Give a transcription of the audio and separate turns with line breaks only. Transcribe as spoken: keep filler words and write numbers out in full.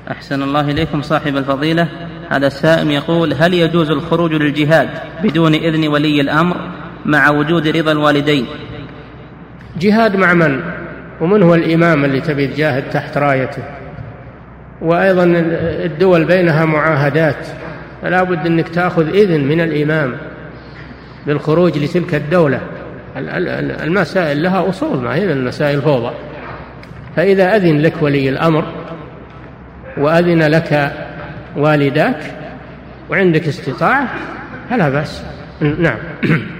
أحسن الله إليكم صاحب الفضيلة. هذا السائل يقول: هل يجوز الخروج للجهاد بدون إذن ولي الأمر مع وجود رضا الوالدين؟
جهاد مع من؟ ومن هو الإمام اللي تبي تجاهد تحت رايته؟ وأيضا الدول بينها معاهدات، فلا بد أنك تأخذ إذن من الإمام بالخروج لتلك الدولة. المسائل لها أصول، ما هي المسائل فوضى. فإذا أذن لك ولي الأمر وأذن لك والداك وعندك استطاعة فلا بأس. نعم.